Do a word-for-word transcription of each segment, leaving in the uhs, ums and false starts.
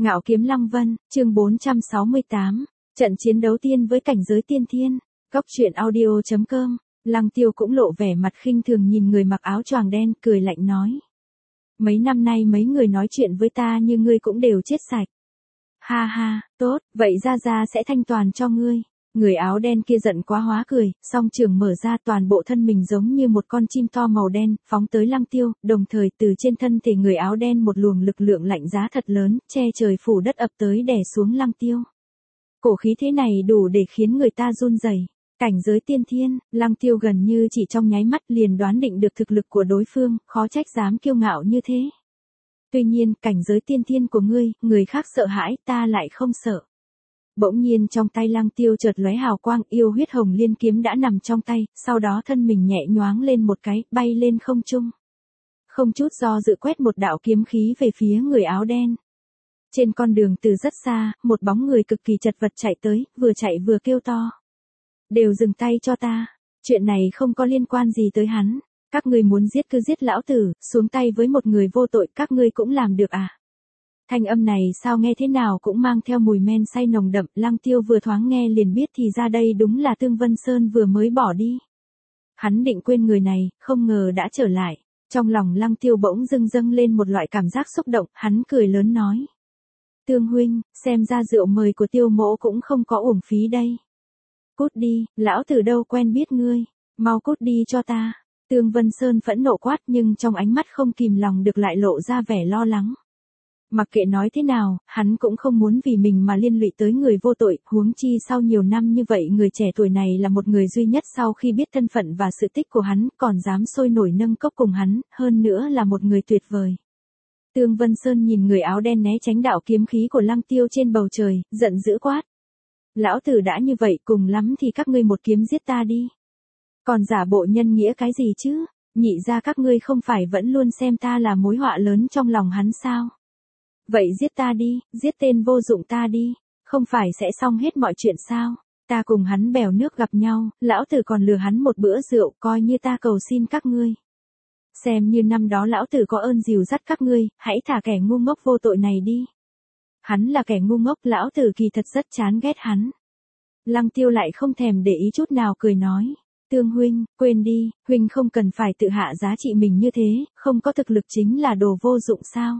Ngạo kiếm Lăng Vân, chương bốn trăm sáu mươi tám, trận chiến đấu tiên với cảnh giới tiên thiên, góc truyện audio chấm com, Lăng Tiêu cũng lộ vẻ mặt khinh thường nhìn người mặc áo choàng đen, cười lạnh nói. Mấy năm nay mấy người nói chuyện với ta như ngươi cũng đều chết sạch. Ha ha, tốt, vậy ra ra sẽ thanh toàn cho ngươi. Người áo đen kia giận quá hóa cười, song trường mở ra, toàn bộ thân mình giống như một con chim to màu đen, phóng tới Lăng Tiêu, đồng thời từ trên thân thể người áo đen một luồng lực lượng lạnh giá thật lớn, che trời phủ đất ập tới đè xuống Lăng Tiêu. Cổ khí thế này đủ để khiến người ta run rẩy. Cảnh giới tiên thiên, Lăng Tiêu gần như chỉ trong nháy mắt liền đoán định được thực lực của đối phương, khó trách dám kiêu ngạo như thế. Tuy nhiên, cảnh giới tiên thiên của ngươi, người khác sợ hãi, ta lại không sợ. Bỗng nhiên trong tay Lăng Tiêu chợt lóe hào quang, yêu huyết hồng liên kiếm đã nằm trong tay, sau đó thân mình nhẹ nhoáng lên một cái, bay lên không trung. Không chút do dự quét một đạo kiếm khí về phía người áo đen. Trên con đường từ rất xa, một bóng người cực kỳ chật vật chạy tới, vừa chạy vừa kêu to. Đều dừng tay cho ta, chuyện này không có liên quan gì tới hắn, các ngươi muốn giết cứ giết lão tử, xuống tay với một người vô tội các ngươi cũng làm được à. Thanh âm này sao nghe thế nào cũng mang theo mùi men say nồng đậm, Lăng Tiêu vừa thoáng nghe liền biết thì ra đây đúng là Tương Vân Sơn vừa mới bỏ đi. Hắn định quên người này, không ngờ đã trở lại. Trong lòng Lăng Tiêu bỗng dưng dâng lên một loại cảm giác xúc động, hắn cười lớn nói. Tương huynh, xem ra rượu mời của Tiêu mỗ cũng không có uổng phí đây. Cút đi, lão tử đâu quen biết ngươi, mau cút đi cho ta. Tương Vân Sơn phẫn nộ quát nhưng trong ánh mắt không kìm lòng được lại lộ ra vẻ lo lắng. Mặc kệ nói thế nào, hắn cũng không muốn vì mình mà liên lụy tới người vô tội, huống chi sau nhiều năm như vậy người trẻ tuổi này là một người duy nhất sau khi biết thân phận và sự tích của hắn, còn dám sôi nổi nâng cốc cùng hắn, hơn nữa là một người tuyệt vời. Tương Vân Sơn nhìn người áo đen né tránh đạo kiếm khí của Lăng Tiêu trên bầu trời, giận dữ quát. Lão tử đã như vậy, cùng lắm thì các ngươi một kiếm giết ta đi. Còn giả bộ nhân nghĩa cái gì chứ, nhị ra các ngươi không phải vẫn luôn xem ta là mối họa lớn trong lòng hắn sao? Vậy giết ta đi, giết tên vô dụng ta đi, không phải sẽ xong hết mọi chuyện sao? Ta cùng hắn bèo nước gặp nhau, lão tử còn lừa hắn một bữa rượu, coi như ta cầu xin các ngươi. Xem như năm đó lão tử có ơn dìu dắt các ngươi, hãy thả kẻ ngu ngốc vô tội này đi. Hắn là kẻ ngu ngốc, lão tử kỳ thật rất chán ghét hắn. Lăng Tiêu lại không thèm để ý chút nào, cười nói. Tương huynh, quên đi, huynh không cần phải tự hạ giá trị mình như thế, không có thực lực chính là đồ vô dụng sao?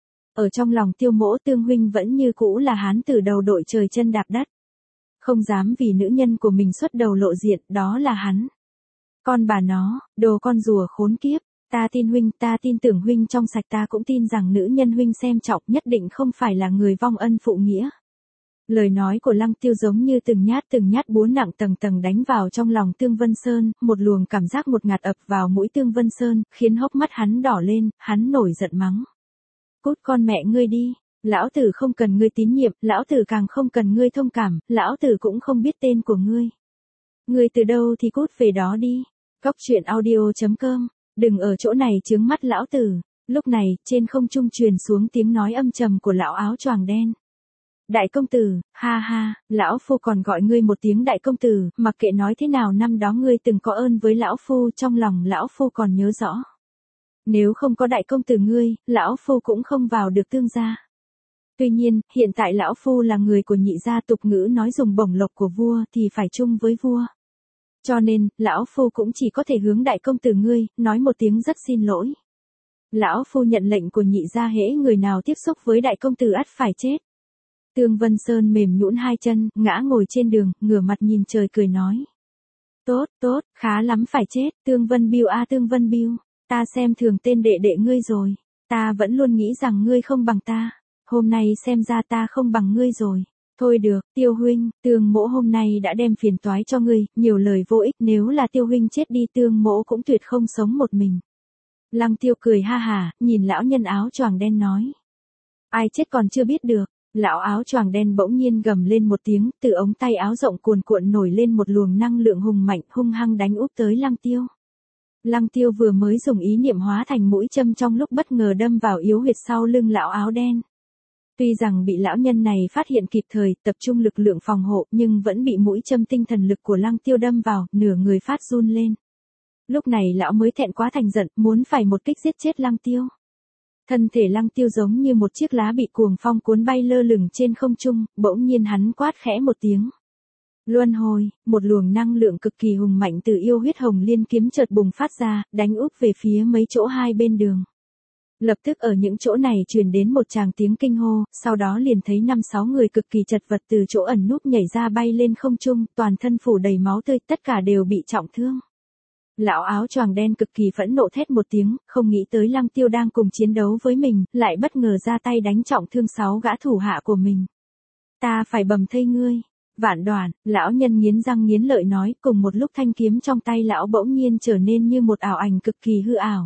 Ở trong lòng Tiêu mỗ Tương huynh vẫn như cũ là hán tử đầu đội trời chân đạp đất. Không dám vì nữ nhân của mình xuất đầu lộ diện, đó là hắn. Con bà nó, đồ con rùa khốn kiếp, ta tin huynh, ta tin tưởng huynh trong sạch, ta cũng tin rằng nữ nhân huynh xem trọng nhất định không phải là người vong ân phụ nghĩa. Lời nói của Lăng Tiêu giống như từng nhát từng nhát búa nặng tầng tầng đánh vào trong lòng Tương Vân Sơn, một luồng cảm giác một ngạt ập vào mũi Tương Vân Sơn, khiến hốc mắt hắn đỏ lên, hắn nổi giận mắng. Cút con mẹ ngươi đi, lão tử không cần ngươi tín nhiệm, lão tử càng không cần ngươi thông cảm, lão tử cũng không biết tên của ngươi. Ngươi từ đâu thì cút về đó đi. Góc truyện audio chấm com, đừng ở chỗ này chướng mắt lão tử. Lúc này, trên không trung truyền xuống tiếng nói âm trầm của lão áo choàng đen. Đại công tử, ha ha, lão phu còn gọi ngươi một tiếng đại công tử, mặc kệ nói thế nào năm đó ngươi từng có ơn với lão phu, trong lòng lão phu còn nhớ rõ. Nếu không có đại công tử ngươi, lão phu cũng không vào được Tương gia. Tuy nhiên, hiện tại lão phu là người của nhị gia, tục ngữ nói dùng bổng lộc của vua thì phải chung với vua. Cho nên, lão phu cũng chỉ có thể hướng đại công tử ngươi, nói một tiếng rất xin lỗi. Lão phu nhận lệnh của nhị gia, hễ người nào tiếp xúc với đại công tử ắt phải chết. Tương Vân Sơn mềm nhũn hai chân, ngã ngồi trên đường, ngửa mặt nhìn trời cười nói. Tốt, tốt, khá lắm phải chết, Tương Vân Biêu a Tương Vân Biêu, ta xem thường tên đệ đệ ngươi rồi, ta vẫn luôn nghĩ rằng ngươi không bằng ta, hôm nay xem ra ta không bằng ngươi rồi. Thôi được, Tiêu huynh, Tương mỗ hôm nay đã đem phiền toái cho ngươi, nhiều lời vô ích, nếu là Tiêu huynh chết đi Tương mỗ cũng tuyệt không sống một mình. Lăng Tiêu cười ha hả, nhìn lão nhân áo choàng đen nói. Ai chết còn chưa biết được. Lão áo choàng đen bỗng nhiên gầm lên một tiếng, từ ống tay áo rộng cuồn cuộn nổi lên một luồng năng lượng hùng mạnh, hung hăng đánh úp tới Lăng Tiêu. Lăng Tiêu vừa mới dùng ý niệm hóa thành mũi châm trong lúc bất ngờ đâm vào yếu huyệt sau lưng lão áo đen. Tuy rằng bị lão nhân này phát hiện kịp thời, tập trung lực lượng phòng hộ, nhưng vẫn bị mũi châm tinh thần lực của Lăng Tiêu đâm vào, nửa người phát run lên. Lúc này lão mới thẹn quá thành giận, muốn phải một kích giết chết Lăng Tiêu. Thân thể Lăng Tiêu giống như một chiếc lá bị cuồng phong cuốn bay lơ lửng trên không trung, bỗng nhiên hắn quát khẽ một tiếng. Luân hồi, một luồng năng lượng cực kỳ hùng mạnh từ yêu huyết hồng liên kiếm chợt bùng phát ra, đánh úp về phía mấy chỗ hai bên đường. Lập tức ở những chỗ này truyền đến một tràng tiếng kinh hô, sau đó liền thấy năm sáu người cực kỳ chật vật từ chỗ ẩn núp nhảy ra bay lên không trung, toàn thân phủ đầy máu tươi, tất cả đều bị trọng thương. Lão áo choàng đen cực kỳ phẫn nộ thét một tiếng, không nghĩ tới Lăng Tiêu đang cùng chiến đấu với mình, lại bất ngờ ra tay đánh trọng thương sáu gã thủ hạ của mình. Ta phải bầm thây ngươi. Vạn Đoàn, lão nhân nghiến răng nghiến lợi nói, cùng một lúc thanh kiếm trong tay lão bỗng nhiên trở nên như một ảo ảnh cực kỳ hư ảo.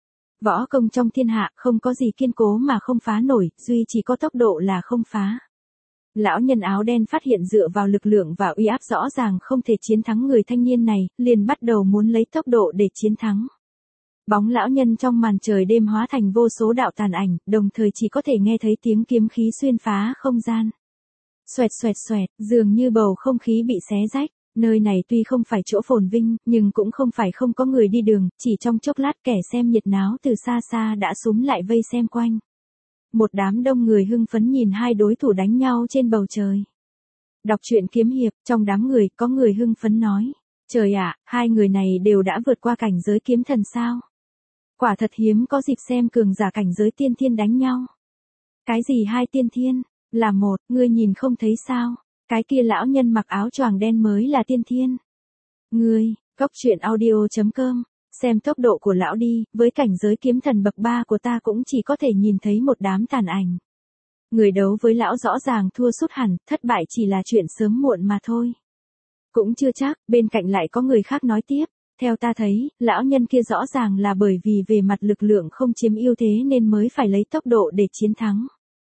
Võ công trong thiên hạ không có gì kiên cố mà không phá nổi, duy chỉ có tốc độ là không phá. Lão nhân áo đen phát hiện dựa vào lực lượng và uy áp rõ ràng không thể chiến thắng người thanh niên này, liền bắt đầu muốn lấy tốc độ để chiến thắng. Bóng lão nhân trong màn trời đêm hóa thành vô số đạo tàn ảnh, đồng thời chỉ có thể nghe thấy tiếng kiếm khí xuyên phá không gian. Xoẹt xoẹt xoẹt, dường như bầu không khí bị xé rách. Nơi này tuy không phải chỗ phồn vinh, nhưng cũng không phải không có người đi đường, chỉ trong chốc lát kẻ xem nhiệt náo từ xa xa đã xúm lại vây xem quanh. Một đám đông người hưng phấn nhìn hai đối thủ đánh nhau trên bầu trời. Đọc truyện kiếm hiệp, trong đám người có người hưng phấn nói, trời ạ, hai người này đều đã vượt qua cảnh giới kiếm thần sao? Quả thật hiếm có dịp xem cường giả cảnh giới tiên thiên đánh nhau. Cái gì hai tiên thiên? Là một, ngươi nhìn không thấy sao? Cái kia lão nhân mặc áo choàng đen mới là tiên thiên. Ngươi, góc truyện audio chấm com, xem tốc độ của lão đi, với cảnh giới kiếm thần bậc ba của ta cũng chỉ có thể nhìn thấy một đám tàn ảnh. Người đấu với lão rõ ràng thua sút hẳn, thất bại chỉ là chuyện sớm muộn mà thôi. Cũng chưa chắc, bên cạnh lại có người khác nói tiếp, theo ta thấy, lão nhân kia rõ ràng là bởi vì về mặt lực lượng không chiếm ưu thế nên mới phải lấy tốc độ để chiến thắng.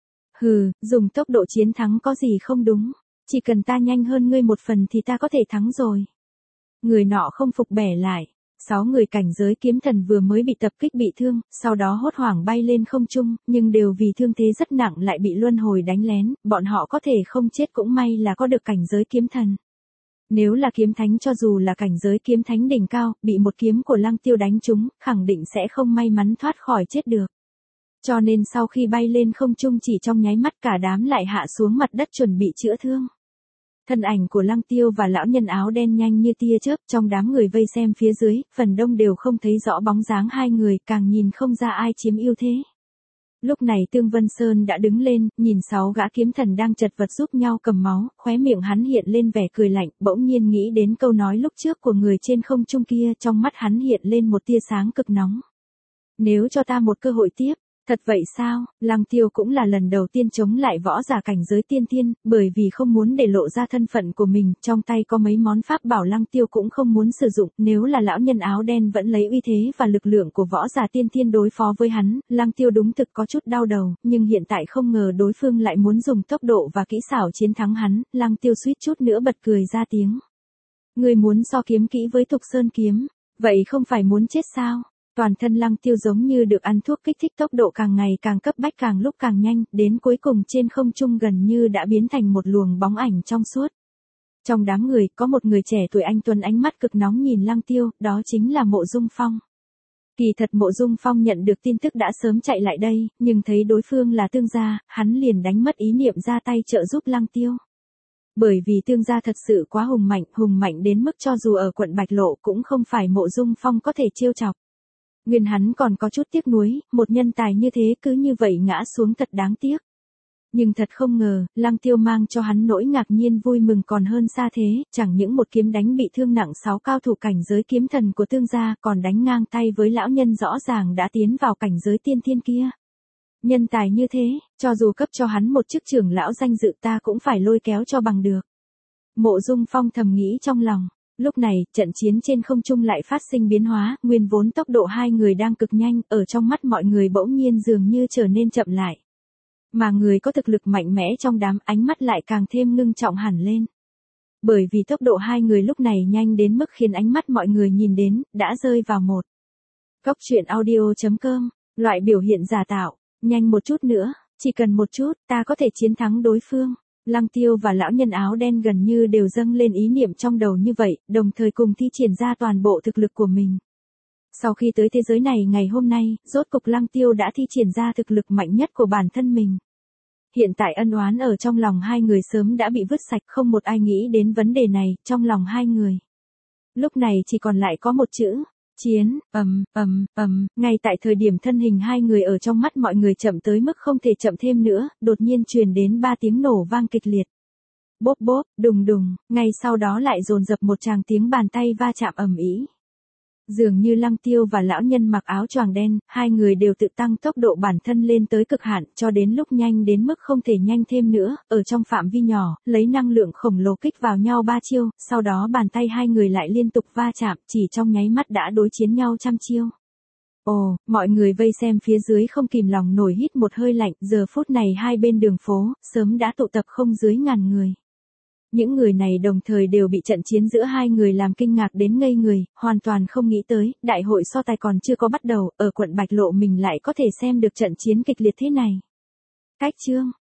Hừ, dùng tốc độ chiến thắng có gì không đúng. Chỉ cần ta nhanh hơn ngươi một phần thì ta có thể thắng rồi. Người nọ không phục bẻ lại. Sáu người cảnh giới kiếm thần vừa mới bị tập kích bị thương, sau đó hốt hoảng bay lên không trung, nhưng đều vì thương thế rất nặng lại bị luân hồi đánh lén, bọn họ có thể không chết cũng may là có được cảnh giới kiếm thần. Nếu là kiếm thánh cho dù là cảnh giới kiếm thánh đỉnh cao, bị một kiếm của Lăng Tiêu đánh trúng, khẳng định sẽ không may mắn thoát khỏi chết được. Cho nên sau khi bay lên không trung chỉ trong nháy mắt cả đám lại hạ xuống mặt đất chuẩn bị chữa thương. Thân ảnh của Lăng Tiêu và lão nhân áo đen nhanh như tia chớp trong đám người vây xem phía dưới, phần đông đều không thấy rõ bóng dáng hai người, càng nhìn không ra ai chiếm ưu thế. Lúc này Tương Vân Sơn đã đứng lên, nhìn sáu gã kiếm thần đang chật vật giúp nhau cầm máu, khóe miệng hắn hiện lên vẻ cười lạnh, bỗng nhiên nghĩ đến câu nói lúc trước của người trên không trung kia, trong mắt hắn hiện lên một tia sáng cực nóng. Nếu cho ta một cơ hội tiếp. Thật vậy sao? Lăng Tiêu cũng là lần đầu tiên chống lại võ giả cảnh giới tiên thiên, bởi vì không muốn để lộ ra thân phận của mình, trong tay có mấy món pháp bảo Lăng Tiêu cũng không muốn sử dụng, nếu là lão nhân áo đen vẫn lấy uy thế và lực lượng của võ giả tiên thiên đối phó với hắn, Lăng Tiêu đúng thực có chút đau đầu, nhưng hiện tại không ngờ đối phương lại muốn dùng tốc độ và kỹ xảo chiến thắng hắn, Lăng Tiêu suýt chút nữa bật cười ra tiếng. Người muốn so kiếm kỹ với Thục Sơn kiếm, vậy không phải muốn chết sao? Toàn thân Lăng Tiêu giống như được ăn thuốc kích thích, tốc độ càng ngày càng cấp bách, càng lúc càng nhanh, đến cuối cùng trên không trung gần như đã biến thành một luồng bóng ảnh trong suốt. Trong đám người, có một người trẻ tuổi anh tuấn ánh mắt cực nóng nhìn Lăng Tiêu, đó chính là Mộ Dung Phong. Kỳ thật Mộ Dung Phong nhận được tin tức đã sớm chạy lại đây, nhưng thấy đối phương là Tương gia, hắn liền đánh mất ý niệm ra tay trợ giúp Lăng Tiêu. Bởi vì Tương gia thật sự quá hùng mạnh, hùng mạnh đến mức cho dù ở quận Bạch Lộ cũng không phải Mộ Dung Phong có thể trêu chọc. Nguyên hắn còn có chút tiếc nuối, một nhân tài như thế cứ như vậy ngã xuống thật đáng tiếc. Nhưng thật không ngờ, Lăng Tiêu mang cho hắn nỗi ngạc nhiên vui mừng còn hơn xa thế, chẳng những một kiếm đánh bị thương nặng sáu cao thủ cảnh giới kiếm thần của Tương gia, còn đánh ngang tay với lão nhân rõ ràng đã tiến vào cảnh giới tiên thiên kia. Nhân tài như thế, cho dù cấp cho hắn một chức trưởng lão danh dự ta cũng phải lôi kéo cho bằng được. Mộ Dung Phong thầm nghĩ trong lòng. Lúc này, trận chiến trên không trung lại phát sinh biến hóa, nguyên vốn tốc độ hai người đang cực nhanh, ở trong mắt mọi người bỗng nhiên dường như trở nên chậm lại. Mà người có thực lực mạnh mẽ trong đám, ánh mắt lại càng thêm ngưng trọng hẳn lên. Bởi vì tốc độ hai người lúc này nhanh đến mức khiến ánh mắt mọi người nhìn đến, đã rơi vào một. Góc truyện audio chấm com, loại biểu hiện giả tạo, nhanh một chút nữa, chỉ cần một chút, ta có thể chiến thắng đối phương. Lăng Tiêu và lão nhân áo đen gần như đều dâng lên ý niệm trong đầu như vậy, đồng thời cùng thi triển ra toàn bộ thực lực của mình. Sau khi tới thế giới này ngày hôm nay, rốt cục Lăng Tiêu đã thi triển ra thực lực mạnh nhất của bản thân mình. Hiện tại ân oán ở trong lòng hai người sớm đã bị vứt sạch, không một ai nghĩ đến vấn đề này, trong lòng hai người. Lúc này chỉ còn lại có một chữ, chiến, ầm, ầm, ầm, ngay tại thời điểm thân hình hai người ở trong mắt mọi người chậm tới mức không thể chậm thêm nữa, đột nhiên truyền đến ba tiếng nổ vang kịch liệt. Bốp bốp, đùng đùng, ngay sau đó lại dồn dập một tràng tiếng bàn tay va chạm ầm ĩ. Dường như Lăng Tiêu và lão nhân mặc áo choàng đen, hai người đều tự tăng tốc độ bản thân lên tới cực hạn, cho đến lúc nhanh đến mức không thể nhanh thêm nữa, ở trong phạm vi nhỏ, lấy năng lượng khổng lồ kích vào nhau ba chiêu, sau đó bàn tay hai người lại liên tục va chạm, chỉ trong nháy mắt đã đối chiến nhau trăm chiêu. Ồ, mọi người vây xem phía dưới không kìm lòng nổi hít một hơi lạnh, giờ phút này hai bên đường phố, sớm đã tụ tập không dưới ngàn người. Những người này đồng thời đều bị trận chiến giữa hai người làm kinh ngạc đến ngây người, hoàn toàn không nghĩ tới, đại hội so tài còn chưa có bắt đầu, ở quận Bạch Lộ mình lại có thể xem được trận chiến kịch liệt thế này. Cách chương